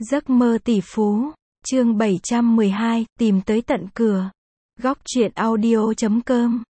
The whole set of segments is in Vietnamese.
Giấc mơ tỷ phú, chương 712, tìm tới tận cửa. Góc truyện audio.com.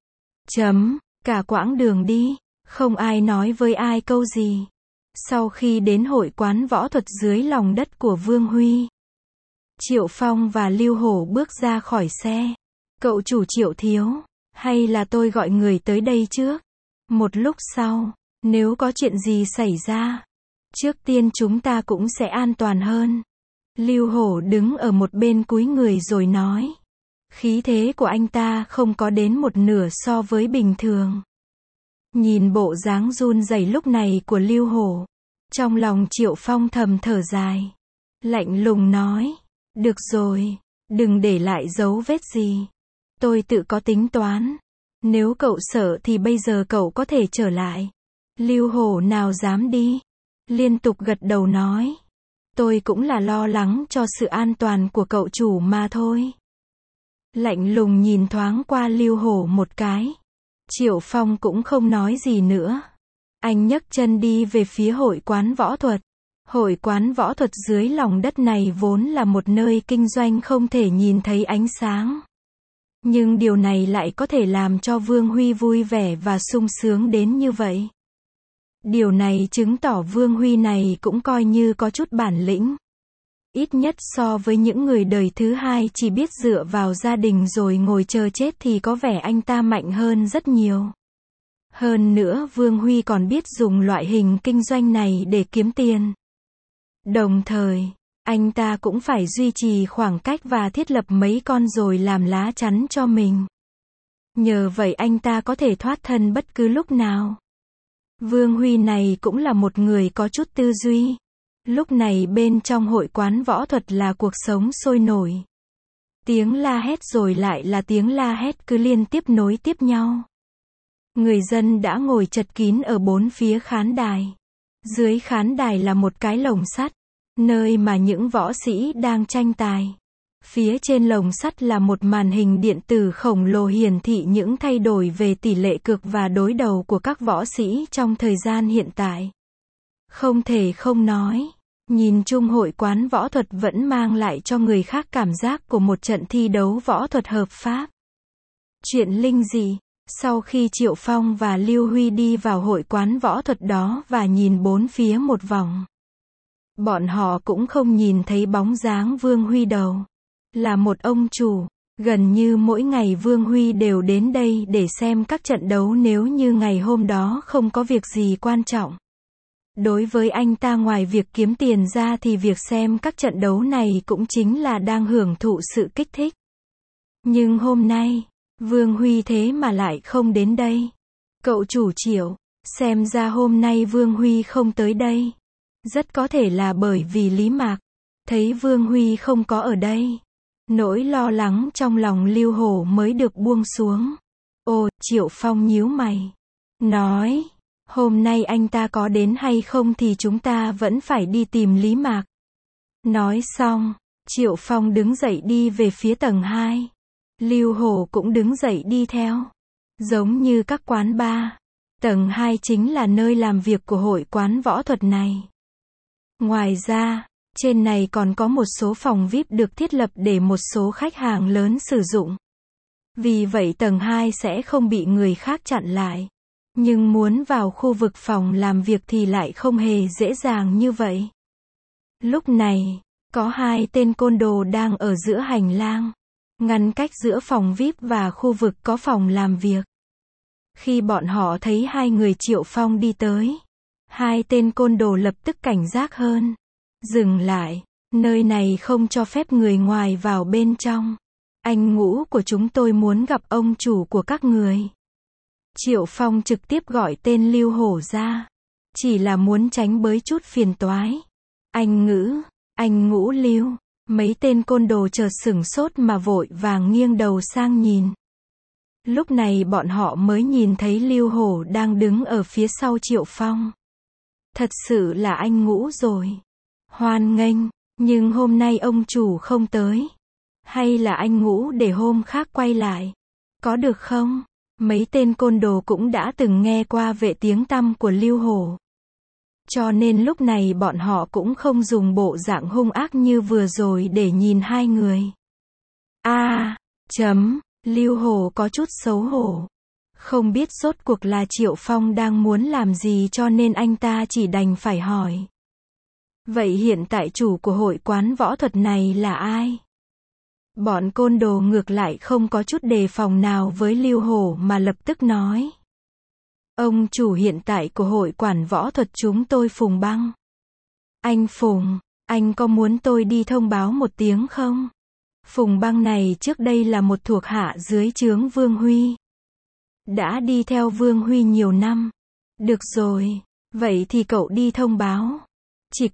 Cả quãng đường đi, không ai nói với ai câu gì. Sau khi đến hội quán võ thuật dưới lòng đất của Vương Huy, Triệu Phong và Lưu Hổ bước ra khỏi xe. Cậu chủ Triệu thiếu, hay là tôi gọi người tới đây trước? Một lúc sau, nếu có chuyện gì xảy ra, trước tiên chúng ta cũng sẽ an toàn hơn. Lưu Hổ đứng ở một bên cúi người rồi nói. Khí thế của anh ta không có đến một nửa so với bình thường. Nhìn bộ dáng run rẩy lúc này của Lưu Hổ, trong lòng Triệu Phong thầm thở dài. Lạnh lùng nói, được rồi, đừng để lại dấu vết gì. Tôi tự có tính toán. Nếu cậu sợ thì bây giờ cậu có thể trở lại. Lưu Hổ nào dám đi, liên tục gật đầu nói. Tôi cũng là lo lắng cho sự an toàn của cậu chủ mà thôi. Lạnh lùng nhìn thoáng qua Lưu Hổ một cái. Triệu Phong cũng không nói gì nữa. Anh nhấc chân đi về phía hội quán võ thuật. Hội quán võ thuật dưới lòng đất này vốn là một nơi kinh doanh không thể nhìn thấy ánh sáng. Nhưng điều này lại có thể làm cho Vương Huy vui vẻ và sung sướng đến như vậy. Điều này chứng tỏ Vương Huy này cũng coi như có chút bản lĩnh. Ít nhất so với những người đời thứ hai chỉ biết dựa vào gia đình rồi ngồi chờ chết thì có vẻ anh ta mạnh hơn rất nhiều. Hơn nữa Vương Huy còn biết dùng loại hình kinh doanh này để kiếm tiền. Đồng thời, anh ta cũng phải duy trì khoảng cách và thiết lập mấy con rồi làm lá chắn cho mình. Nhờ vậy anh ta có thể thoát thân bất cứ lúc nào. Vương Huy này cũng là một người có chút tư duy. Lúc này bên trong hội quán võ thuật là cuộc sống sôi nổi. Tiếng la hét rồi lại là tiếng la hét cứ liên tiếp nối tiếp nhau. Người dân đã ngồi chật kín ở bốn phía khán đài. Dưới khán đài là một cái lồng sắt, nơi mà những võ sĩ đang tranh tài. Phía trên lồng sắt là một màn hình điện tử khổng lồ hiển thị những thay đổi về tỷ lệ cược và đối đầu của các võ sĩ trong thời gian hiện tại. Không thể không nói, nhìn chung hội quán võ thuật vẫn mang lại cho người khác cảm giác của một trận thi đấu võ thuật hợp pháp. Chuyện linh dị, sau khi Triệu Phong và Lưu Huy đi vào hội quán võ thuật đó và nhìn bốn phía một vòng, bọn họ cũng không nhìn thấy bóng dáng Vương Huy đâu. Là một ông chủ, gần như mỗi ngày Vương Huy đều đến đây để xem các trận đấu nếu như ngày hôm đó không có việc gì quan trọng. Đối với anh ta ngoài việc kiếm tiền ra thì việc xem các trận đấu này cũng chính là đang hưởng thụ sự kích thích. Nhưng hôm nay, Vương Huy thế mà lại không đến đây. Cậu chủ Triệu, xem ra hôm nay Vương Huy không tới đây. Rất có thể là bởi vì Lý Mạc. Thấy Vương Huy không có ở đây, nỗi lo lắng trong lòng Lưu Hổ mới được buông xuống. Ồ, Triệu Phong nhíu mày, nói, hôm nay anh ta có đến hay không thì chúng ta vẫn phải đi tìm Lý Mạc. Nói xong, Triệu Phong đứng dậy đi về phía tầng 2. Lưu Hổ cũng đứng dậy đi theo. Giống như các quán bar, tầng 2 chính là nơi làm việc của hội quán võ thuật này. Ngoài ra, trên này còn có một số phòng VIP được thiết lập để một số khách hàng lớn sử dụng. Vì vậy tầng 2 sẽ không bị người khác chặn lại. Nhưng muốn vào khu vực phòng làm việc thì lại không hề dễ dàng như vậy. Lúc này, có hai tên côn đồ đang ở giữa hành lang, ngăn cách giữa phòng VIP và khu vực có phòng làm việc. Khi bọn họ thấy hai người Triệu Phong đi tới, hai tên côn đồ lập tức cảnh giác hơn. Dừng lại, nơi này không cho phép người ngoài vào bên trong. Anh Ngũ của chúng tôi muốn gặp ông chủ của các người. Triệu Phong trực tiếp gọi tên Lưu Hổ ra. Chỉ là muốn tránh bới chút phiền toái. Anh Ngũ Lưu. Mấy tên côn đồ chợt sửng sốt mà vội vàng nghiêng đầu sang nhìn. Lúc này bọn họ mới nhìn thấy Lưu Hổ đang đứng ở phía sau Triệu Phong. Thật sự là anh Ngũ rồi. Hoan nghênh, nhưng hôm nay ông chủ không tới. Hay là anh Ngũ để hôm khác quay lại? Có được không? Mấy tên côn đồ cũng đã từng nghe qua về tiếng tăm của Lưu Hổ. Cho nên lúc này bọn họ cũng không dùng bộ dạng hung ác như vừa rồi để nhìn hai người. Lưu Hổ có chút xấu hổ. Không biết rốt cuộc là Triệu Phong đang muốn làm gì cho nên anh ta chỉ đành phải hỏi. Vậy hiện tại chủ của hội quán võ thuật này là ai? Bọn côn đồ ngược lại không có chút đề phòng nào với Lưu Hổ mà lập tức nói. Ông chủ hiện tại của hội quán võ thuật chúng tôi Phùng Băng. Anh Phùng, anh có muốn tôi đi thông báo một tiếng không? Phùng Băng này trước đây là một thuộc hạ dưới trướng Vương Huy. Đã đi theo Vương Huy nhiều năm. Được rồi, vậy thì cậu đi thông báo. Chỉ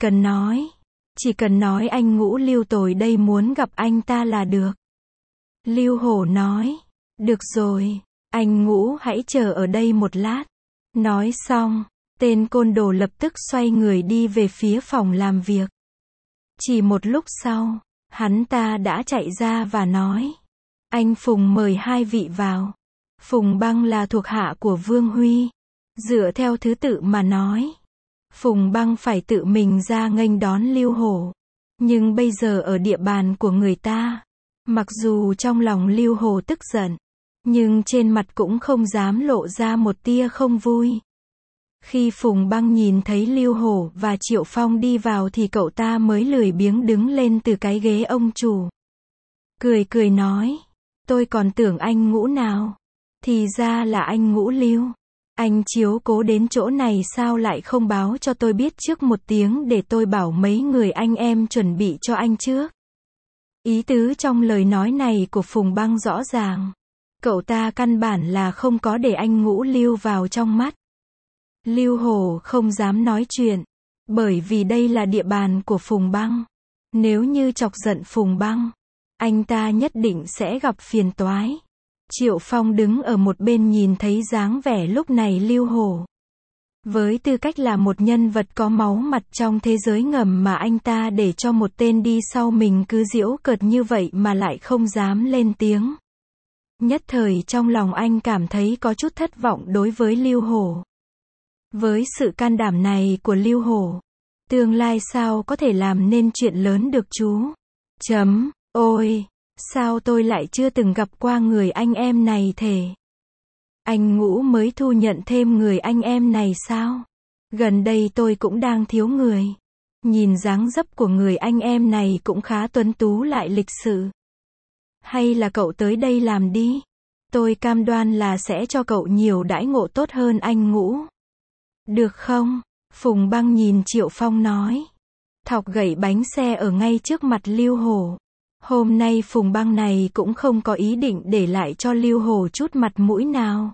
cần nói anh Ngũ Lưu tồi đây muốn gặp anh ta là được. Lưu Hổ nói, được rồi, anh Ngũ hãy chờ ở đây một lát. Nói xong, tên côn đồ lập tức xoay người đi về phía phòng làm việc. Chỉ một lúc sau, hắn ta đã chạy ra và nói, anh Phùng mời hai vị vào. Phùng Băng là thuộc hạ của Vương Huy. Dựa theo thứ tự mà nói, Phùng Băng phải tự mình ra nghênh đón Lưu Hổ. Nhưng bây giờ ở địa bàn của người ta, mặc dù trong lòng Lưu Hổ tức giận, nhưng trên mặt cũng không dám lộ ra một tia không vui. Khi Phùng Băng nhìn thấy Lưu Hổ và Triệu Phong đi vào thì cậu ta mới lười biếng đứng lên từ cái ghế ông chủ. Cười nói, tôi còn tưởng anh Ngũ nào. Thì ra là anh Ngũ Lưu. Anh chiếu cố đến chỗ này sao lại không báo cho tôi biết trước một tiếng để tôi bảo mấy người anh em chuẩn bị cho anh trước. Ý tứ trong lời nói này của Phùng Băng rõ ràng. Cậu ta căn bản là không có để anh Ngũ Lưu vào trong mắt. Lưu Hổ không dám nói chuyện, bởi vì đây là địa bàn của Phùng Băng. Nếu như chọc giận Phùng Băng, anh ta nhất định sẽ gặp phiền toái. Triệu Phong đứng ở một bên nhìn thấy dáng vẻ lúc này Lưu Hổ. Với tư cách là một nhân vật có máu mặt trong thế giới ngầm mà anh ta để cho một tên đi sau mình cứ giễu cợt như vậy mà lại không dám lên tiếng. Nhất thời trong lòng anh cảm thấy có chút thất vọng đối với Lưu Hổ. Với sự can đảm này của Lưu Hổ, tương lai sao có thể làm nên chuyện lớn được chú? Ôi, sao tôi lại chưa từng gặp qua người anh em này thể? Anh Ngũ mới thu nhận thêm người anh em này sao? Gần đây tôi cũng đang thiếu người. Nhìn dáng dấp của người anh em này cũng khá tuấn tú lại lịch sự. Hay là cậu tới đây làm đi? Tôi cam đoan là sẽ cho cậu nhiều đãi ngộ tốt hơn anh Ngũ. Được không? Phùng Băng nhìn Triệu Phong nói. Thọc gậy bánh xe ở ngay trước mặt Lưu Hổ. Hôm nay Phùng Băng này cũng không có ý định để lại cho Lưu Hổ chút mặt mũi nào.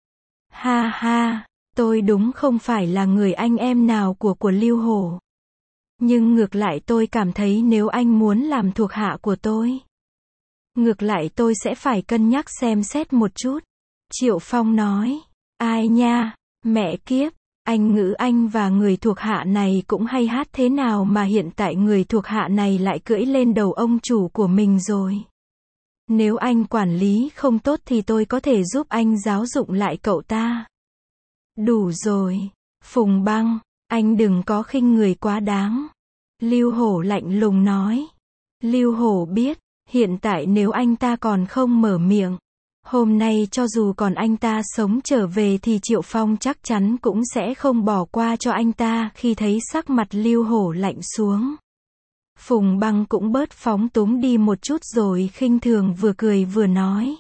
Ha ha, tôi đúng không phải là người anh em nào của Lưu Hổ. Nhưng ngược lại tôi cảm thấy nếu anh muốn làm thuộc hạ của tôi, ngược lại tôi sẽ phải cân nhắc xem xét một chút. Triệu Phong nói. Ai nha, mẹ kiếp. Anh Ngữ Anh và người thuộc hạ này cũng hay hát thế nào mà hiện tại người thuộc hạ này lại cưỡi lên đầu ông chủ của mình rồi. Nếu anh quản lý không tốt thì tôi có thể giúp anh giáo dụng lại cậu ta. Đủ rồi, Phùng Băng, anh đừng có khinh người quá đáng. Lưu Hổ lạnh lùng nói. Lưu Hổ biết, hiện tại nếu anh ta còn không mở miệng, hôm nay cho dù còn anh ta sống trở về thì Triệu Phong chắc chắn cũng sẽ không bỏ qua cho anh ta. Khi thấy sắc mặt Lưu Hổ lạnh xuống, Phùng Băng cũng bớt phóng túng đi một chút rồi khinh thường vừa cười vừa nói.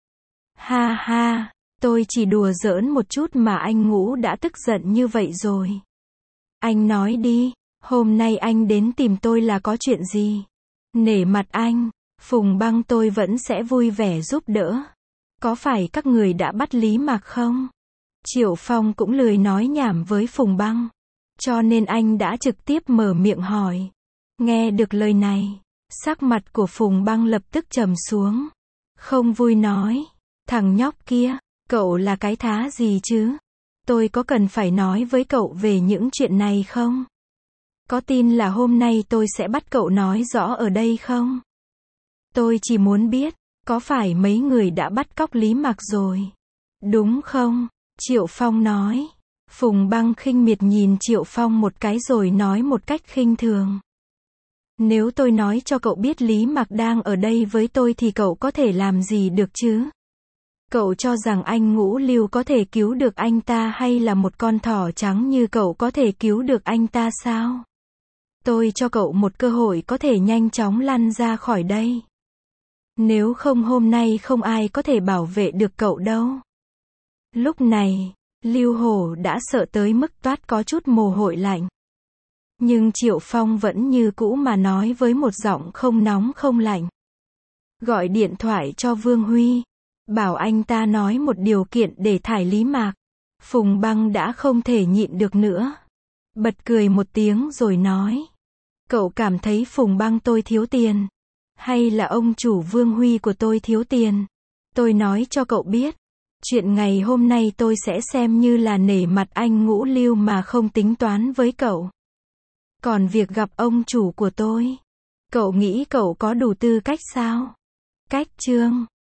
Ha ha, tôi chỉ đùa giỡn một chút mà anh Ngũ đã tức giận như vậy rồi. Anh nói đi, hôm nay anh đến tìm tôi là có chuyện gì? Nể mặt anh, Phùng Băng tôi vẫn sẽ vui vẻ giúp đỡ. Có phải các người đã bắt Lý Mạc không? Triệu Phong cũng lười nói nhảm với Phùng Băng, cho nên anh đã trực tiếp mở miệng hỏi. Nghe được lời này, sắc mặt của Phùng Băng lập tức trầm xuống. Không vui nói. Thằng nhóc kia, cậu là cái thá gì chứ? Tôi có cần phải nói với cậu về những chuyện này không? Có tin là hôm nay tôi sẽ bắt cậu nói rõ ở đây không? Tôi chỉ muốn biết, có phải mấy người đã bắt cóc Lý Mạc rồi? Đúng không? Triệu Phong nói. Phùng Băng khinh miệt nhìn Triệu Phong một cái rồi nói một cách khinh thường. Nếu tôi nói cho cậu biết Lý Mặc đang ở đây với tôi thì cậu có thể làm gì được chứ? Cậu cho rằng anh Ngũ Lưu có thể cứu được anh ta hay là một con thỏ trắng như cậu có thể cứu được anh ta sao? Tôi cho cậu một cơ hội có thể nhanh chóng lăn ra khỏi đây. Nếu không hôm nay không ai có thể bảo vệ được cậu đâu. Lúc này, Lưu Hổ đã sợ tới mức toát có chút mồ hôi lạnh. Nhưng Triệu Phong vẫn như cũ mà nói với một giọng không nóng không lạnh. Gọi điện thoại cho Vương Huy. Bảo anh ta nói một điều kiện để thải Lý Mạc. Phùng Băng đã không thể nhịn được nữa. Bật cười một tiếng rồi nói. Cậu cảm thấy Phùng Băng tôi thiếu tiền? Hay là ông chủ Vương Huy của tôi thiếu tiền? Tôi nói cho cậu biết. Chuyện ngày hôm nay tôi sẽ xem như là nể mặt anh Ngũ Lưu mà không tính toán với cậu. Còn việc gặp ông chủ của tôi, cậu nghĩ cậu có đủ tư cách sao? Cách chương